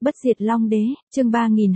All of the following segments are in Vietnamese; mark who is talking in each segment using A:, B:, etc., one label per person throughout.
A: Bất diệt Long Đế, chương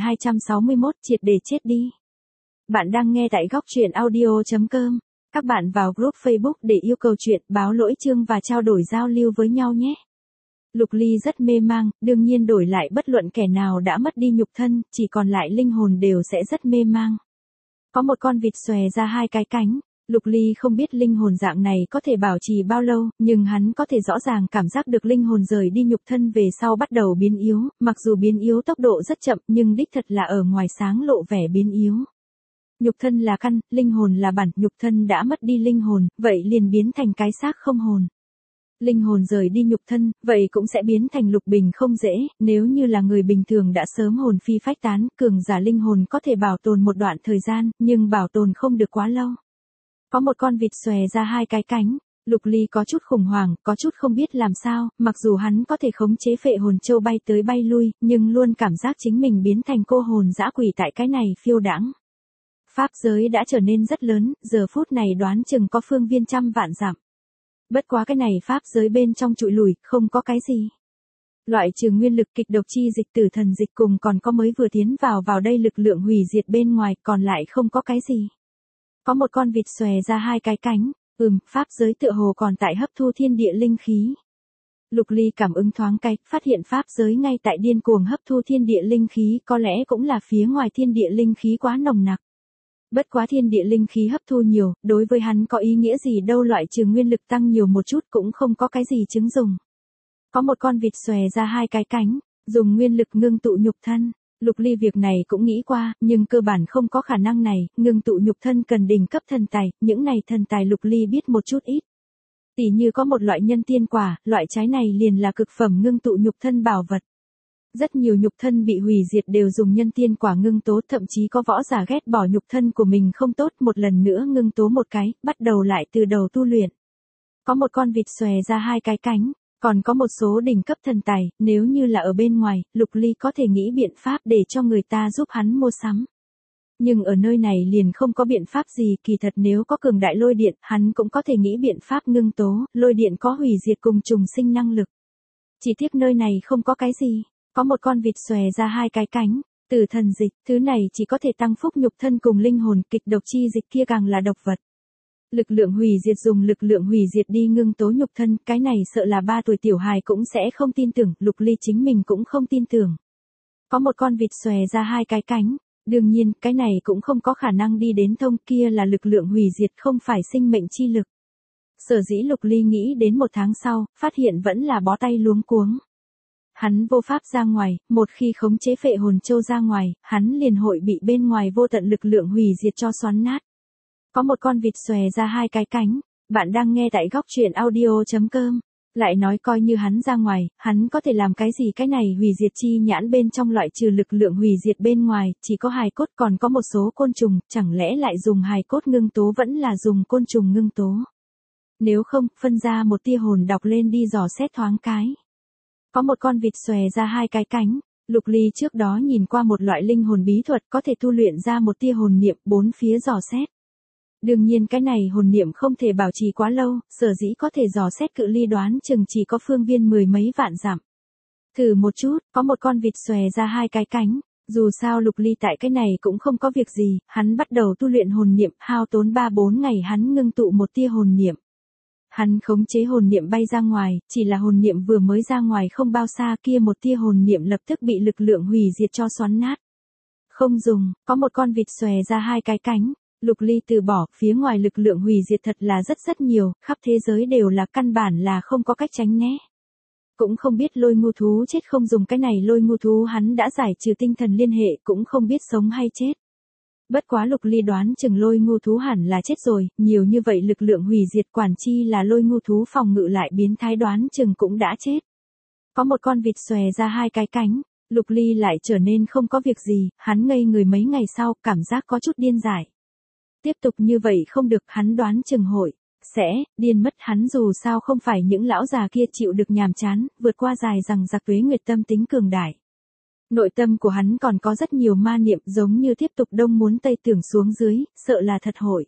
A: 3261, triệt để chết đi. Bạn đang nghe tại góc truyện audio.com. Các bạn vào group Facebook để yêu cầu chuyện, báo lỗi chương và trao đổi giao lưu với nhau nhé. Lục Ly rất mê mang, đương nhiên đổi lại bất luận kẻ nào đã mất đi nhục thân, chỉ còn lại linh hồn đều sẽ rất mê mang. Có một con vịt xòe ra hai cái cánh. Lục Ly không biết linh hồn dạng này có thể bảo trì bao lâu, nhưng hắn có thể rõ ràng cảm giác được linh hồn rời đi nhục thân về sau bắt đầu biến yếu, mặc dù biến yếu tốc độ rất chậm nhưng đích thật là ở ngoài sáng lộ vẻ biến yếu. Nhục thân là căn, linh hồn là bản, nhục thân đã mất đi linh hồn, vậy liền biến thành cái xác không hồn. Linh hồn rời đi nhục thân, vậy cũng sẽ biến thành Lục Bình không dễ, nếu như là người bình thường đã sớm hồn phi phách tán, cường giả linh hồn có thể bảo tồn một đoạn thời gian, nhưng bảo tồn không được quá lâu. Có một con vịt xòe ra hai cái cánh, Lục Ly có chút khủng hoảng, có chút không biết làm sao, mặc dù hắn có thể khống chế phệ hồn châu bay tới bay lui, nhưng luôn cảm giác chính mình biến thành cô hồn dã quỷ tại cái này phiêu đãng. Pháp giới đã trở nên rất lớn, giờ phút này đoán chừng có phương viên trăm vạn dặm. Bất quá cái này pháp giới bên trong trụi lùi, không có cái gì. Loại trừ nguyên lực kịch độc chi dịch tử thần dịch cùng còn có mới vừa tiến vào đây lực lượng hủy diệt bên ngoài, còn lại không có cái gì. Có một con vịt xòe ra hai cái cánh, pháp giới tựa hồ còn tại hấp thu thiên địa linh khí. Lục Ly cảm ứng thoáng cái, phát hiện pháp giới ngay tại điên cuồng hấp thu thiên địa linh khí, có lẽ cũng là phía ngoài thiên địa linh khí quá nồng nặc. Bất quá thiên địa linh khí hấp thu nhiều, đối với hắn có ý nghĩa gì đâu, loại trừ nguyên lực tăng nhiều một chút cũng không có cái gì chứng dùng. Có một con vịt xòe ra hai cái cánh, dùng nguyên lực ngưng tụ nhục thân. Lục Ly việc này cũng nghĩ qua, nhưng cơ bản không có khả năng này, ngưng tụ nhục thân cần đỉnh cấp thần tài, những này thần tài Lục Ly biết một chút ít. Tỉ như có một loại nhân tiên quả, loại trái này liền là cực phẩm ngưng tụ nhục thân bảo vật. Rất nhiều nhục thân bị hủy diệt đều dùng nhân tiên quả ngưng tố, thậm chí có võ giả ghét bỏ nhục thân của mình không tốt, một lần nữa ngưng tố một cái, bắt đầu lại từ đầu tu luyện. Có một con vịt xòe ra hai cái cánh. Còn có một số đỉnh cấp thần tài, nếu như là ở bên ngoài, Lục Ly có thể nghĩ biện pháp để cho người ta giúp hắn mua sắm. Nhưng ở nơi này liền không có biện pháp gì, kỳ thật nếu có cường đại lôi điện, hắn cũng có thể nghĩ biện pháp ngưng tố, lôi điện có hủy diệt cùng trùng sinh năng lực. Chỉ tiếc nơi này không có cái gì, có một con vịt xòe ra hai cái cánh, tử thần dịch, thứ này chỉ có thể tăng phúc nhục thân cùng linh hồn, kịch độc chi dịch kia càng là độc vật. Lực lượng hủy diệt dùng lực lượng hủy diệt đi ngưng tố nhục thân, cái này sợ là 3 tuổi tiểu hài cũng sẽ không tin tưởng, Lục Ly chính mình cũng không tin tưởng. Có một con vịt xòe ra hai cái cánh, đương nhiên, cái này cũng không có khả năng đi đến thông, kia là lực lượng hủy diệt không phải sinh mệnh chi lực. Sở dĩ Lục Ly nghĩ đến 1 tháng sau, phát hiện vẫn là bó tay luống cuống. Hắn vô pháp ra ngoài, một khi khống chế phệ hồn châu ra ngoài, hắn liền hội bị bên ngoài vô tận lực lượng hủy diệt cho xoắn nát. Có một con vịt xòe ra hai cái cánh, bạn đang nghe tại góc truyện audio.com. Lại nói coi như hắn ra ngoài, hắn có thể làm cái gì, cái này hủy diệt chi nhãn bên trong loại trừ lực lượng hủy diệt bên ngoài, chỉ có hài cốt, còn có một số côn trùng, chẳng lẽ lại dùng hài cốt ngưng tố vẫn là dùng côn trùng ngưng tố. Nếu không, phân ra một tia hồn đọc lên đi dò xét thoáng cái. Có một con vịt xòe ra hai cái cánh. Lục Ly trước đó nhìn qua một loại linh hồn bí thuật có thể tu luyện ra một tia hồn niệm bốn phía dò xét. Đương nhiên cái này hồn niệm không thể bảo trì quá lâu, sở dĩ có thể dò xét cự ly đoán chừng chỉ có phương viên 10 mấy vạn dặm. Thử một chút, có một con vịt xòe ra hai cái cánh, dù sao Lục Ly tại cái này cũng không có việc gì, hắn bắt đầu tu luyện hồn niệm, hao tốn 3-4 ngày hắn ngưng tụ một tia hồn niệm. Hắn khống chế hồn niệm bay ra ngoài, chỉ là hồn niệm vừa mới ra ngoài không bao xa kia một tia hồn niệm lập tức bị lực lượng hủy diệt cho xoắn nát. Không dùng, có một con vịt xòe ra hai cái cánh. Lục Ly từ bỏ, phía ngoài lực lượng hủy diệt thật là rất nhiều, khắp thế giới đều là căn bản là không có cách tránh né. Cũng không biết lôi ngu thú chết không dùng cái này lôi ngu thú hắn đã giải trừ tinh thần liên hệ cũng không biết sống hay chết. Bất quá Lục Ly đoán chừng lôi ngu thú hẳn là chết rồi, nhiều như vậy lực lượng hủy diệt quản chi là lôi ngu thú phòng ngự lại biến thái đoán chừng cũng đã chết. Có một con vịt xòe ra hai cái cánh. Lục Ly lại trở nên không có việc gì, hắn ngây người mấy ngày sau, cảm giác có chút điên dại. Tiếp tục như vậy không được, hắn đoán chừng hội sẽ điên mất, hắn dù sao không phải những lão già kia chịu được nhàm chán, vượt qua dài rằng giặc tuế nguyệt tâm tính cường đại. Nội tâm của hắn còn có rất nhiều ma niệm giống như tiếp tục đông muốn tây tưởng xuống dưới, sợ là thật hội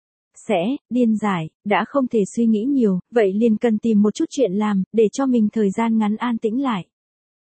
A: sẽ điên dại, đã không thể suy nghĩ nhiều, vậy liền cần tìm một chút chuyện làm, để cho mình thời gian ngắn an tĩnh lại.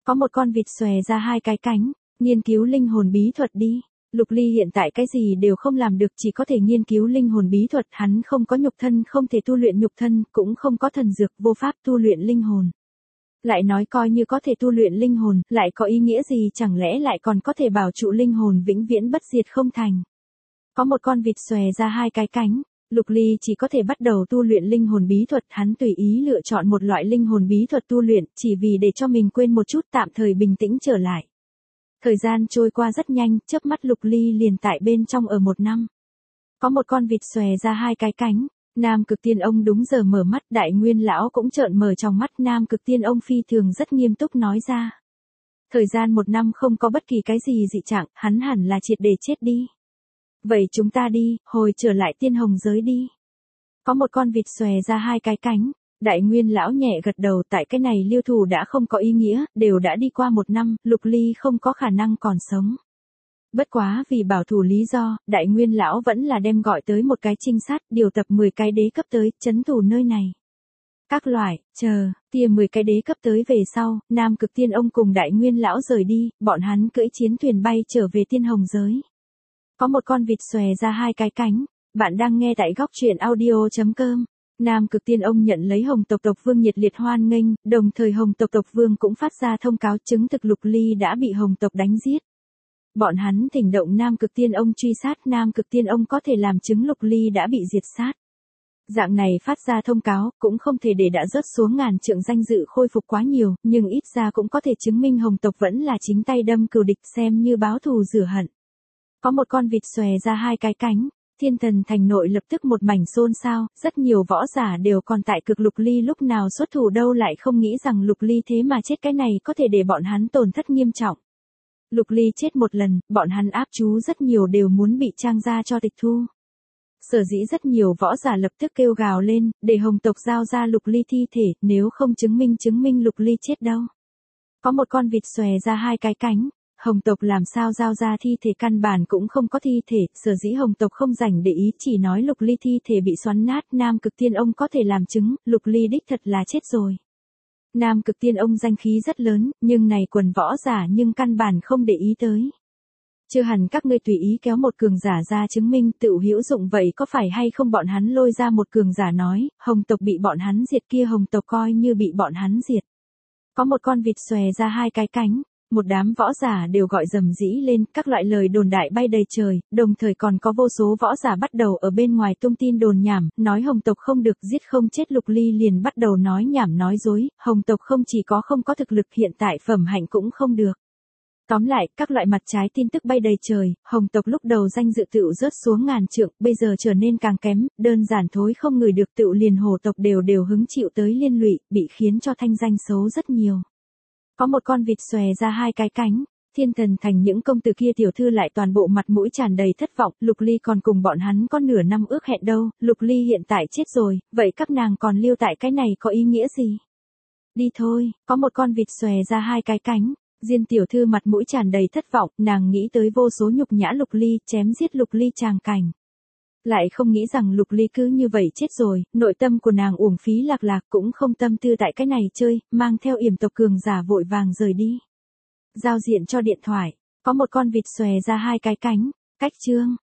A: Có một con vịt xòe ra hai cái cánh, nghiên cứu linh hồn bí thuật đi. Lục Ly hiện tại cái gì đều không làm được, chỉ có thể nghiên cứu linh hồn bí thuật, hắn không có nhục thân, không thể tu luyện nhục thân, cũng không có thần dược, vô pháp tu luyện linh hồn. Lại nói coi như có thể tu luyện linh hồn, lại có ý nghĩa gì, chẳng lẽ lại còn có thể bảo trụ linh hồn vĩnh viễn bất diệt không thành. Có một con vịt xòe ra hai cái cánh, Lục Ly chỉ có thể bắt đầu tu luyện linh hồn bí thuật, hắn tùy ý lựa chọn một loại linh hồn bí thuật tu luyện, chỉ vì để cho mình quên một chút, tạm thời bình tĩnh trở lại. Thời gian trôi qua rất nhanh, chớp mắt Lục Ly liền tại bên trong ở 1 năm. Có một con vịt xòe ra hai cái cánh, Nam Cực Tiên Ông đúng giờ mở mắt, Đại Nguyên lão cũng trợn mở trong mắt, Nam Cực Tiên Ông phi thường rất nghiêm túc nói ra. Thời gian 1 năm không có bất kỳ cái gì dị trạng, hắn hẳn là triệt để chết đi. Vậy chúng ta đi, hồi trở lại tiên hồng giới đi. Có một con vịt xòe ra hai cái cánh, Đại Nguyên lão nhẹ gật đầu, tại cái này lưu thủ đã không có ý nghĩa, đều đã đi qua 1 năm, Lục Ly không có khả năng còn sống. Bất quá vì bảo thủ lý do, Đại Nguyên lão vẫn là đem gọi tới một cái trinh sát, điều tập 10 cái đế cấp tới, trấn thủ nơi này. Các loại, tia 10 cái đế cấp tới về sau, Nam Cực Tiên Ông cùng Đại Nguyên lão rời đi, bọn hắn cưỡi chiến thuyền bay trở về tiên hồng giới. Có một con vịt xòe ra hai cái cánh, bạn đang nghe tại góc truyện audio.com. Nam Cực Tiên Ông nhận lấy Hồng tộc tộc vương nhiệt liệt hoan nghênh, đồng thời Hồng tộc tộc vương cũng phát ra thông cáo chứng thực Lục Ly đã bị Hồng tộc đánh giết. Bọn hắn thỉnh động Nam Cực Tiên Ông truy sát, Nam Cực Tiên Ông có thể làm chứng Lục Ly đã bị diệt sát. Dạng này phát ra thông cáo, cũng không thể để đã rớt xuống ngàn trượng danh dự khôi phục quá nhiều, nhưng ít ra cũng có thể chứng minh Hồng tộc vẫn là chính tay đâm cừu địch, xem như báo thù rửa hận. Có một con vịt xòe ra hai cái cánh, Thiên Thần thành nội lập tức một mảnh xôn xao, rất nhiều võ giả đều còn tại cực Lục Ly lúc nào xuất thủ đâu, lại không nghĩ rằng Lục Ly thế mà chết, cái này có thể để bọn hắn tổn thất nghiêm trọng. Lục Ly chết một lần, bọn hắn áp chú rất nhiều đều muốn bị Trang gia cho tịch thu. Sở dĩ rất nhiều võ giả lập tức kêu gào lên, để Hồng tộc giao ra Lục Ly thi thể, nếu không chứng minh Lục Ly chết đâu. Có một con vịt xòe ra hai cái cánh, Hồng tộc làm sao giao ra thi thể, căn bản cũng không có thi thể, sở dĩ Hồng tộc không rảnh để ý, chỉ nói Lục Ly thi thể bị xoắn nát, Nam Cực Tiên Ông có thể làm chứng, Lục Ly đích thật là chết rồi. Nam Cực Tiên Ông danh khí rất lớn, nhưng này quần võ giả nhưng căn bản không để ý tới. Chưa hẳn các ngươi tùy ý kéo một cường giả ra chứng minh tự hữu dụng, vậy có phải hay không bọn hắn lôi ra một cường giả nói, Hồng tộc bị bọn hắn diệt, kia Hồng tộc coi như bị bọn hắn diệt. Có một con vịt xòe ra hai cái cánh, một đám võ giả đều gọi rầm rĩ lên, các loại lời đồn đại bay đầy trời, đồng thời còn có vô số võ giả bắt đầu ở bên ngoài tung tin đồn nhảm, nói Hồng tộc không được giết không chết. Lục Ly liền bắt đầu nói nhảm nói dối, Hồng tộc không chỉ có không có thực lực, hiện tại phẩm hạnh cũng không được. Tóm lại, các loại mặt trái tin tức bay đầy trời, Hồng tộc lúc đầu danh dự tựu rớt xuống ngàn trượng, bây giờ trở nên càng kém, đơn giản thối không ngửi được, tựu liền Hồ tộc đều hứng chịu tới liên lụy, bị khiến cho thanh danh xấu rất nhiều. Có một con vịt xòe ra hai cái cánh, Thiên Thần thành những công tử kia tiểu thư lại toàn bộ mặt mũi tràn đầy thất vọng, Lục Ly còn cùng bọn hắn có nửa năm ước hẹn đâu, Lục Ly hiện tại chết rồi, vậy các nàng còn lưu tại cái này có ý nghĩa gì? Đi thôi, có một con vịt xòe ra hai cái cánh, Diên tiểu thư mặt mũi tràn đầy thất vọng, nàng nghĩ tới vô số nhục nhã Lục Ly, chém giết Lục Ly tràng cảnh. Lại không nghĩ rằng Lục Ly cứ như vậy chết rồi, nội tâm của nàng uổng phí lạc lạc, cũng không tâm tư tại cái này chơi, mang theo yểm tộc cường giả vội vàng rời đi. Giao diện cho điện thoại, có một con vịt xòe ra hai cái cánh, cách chương.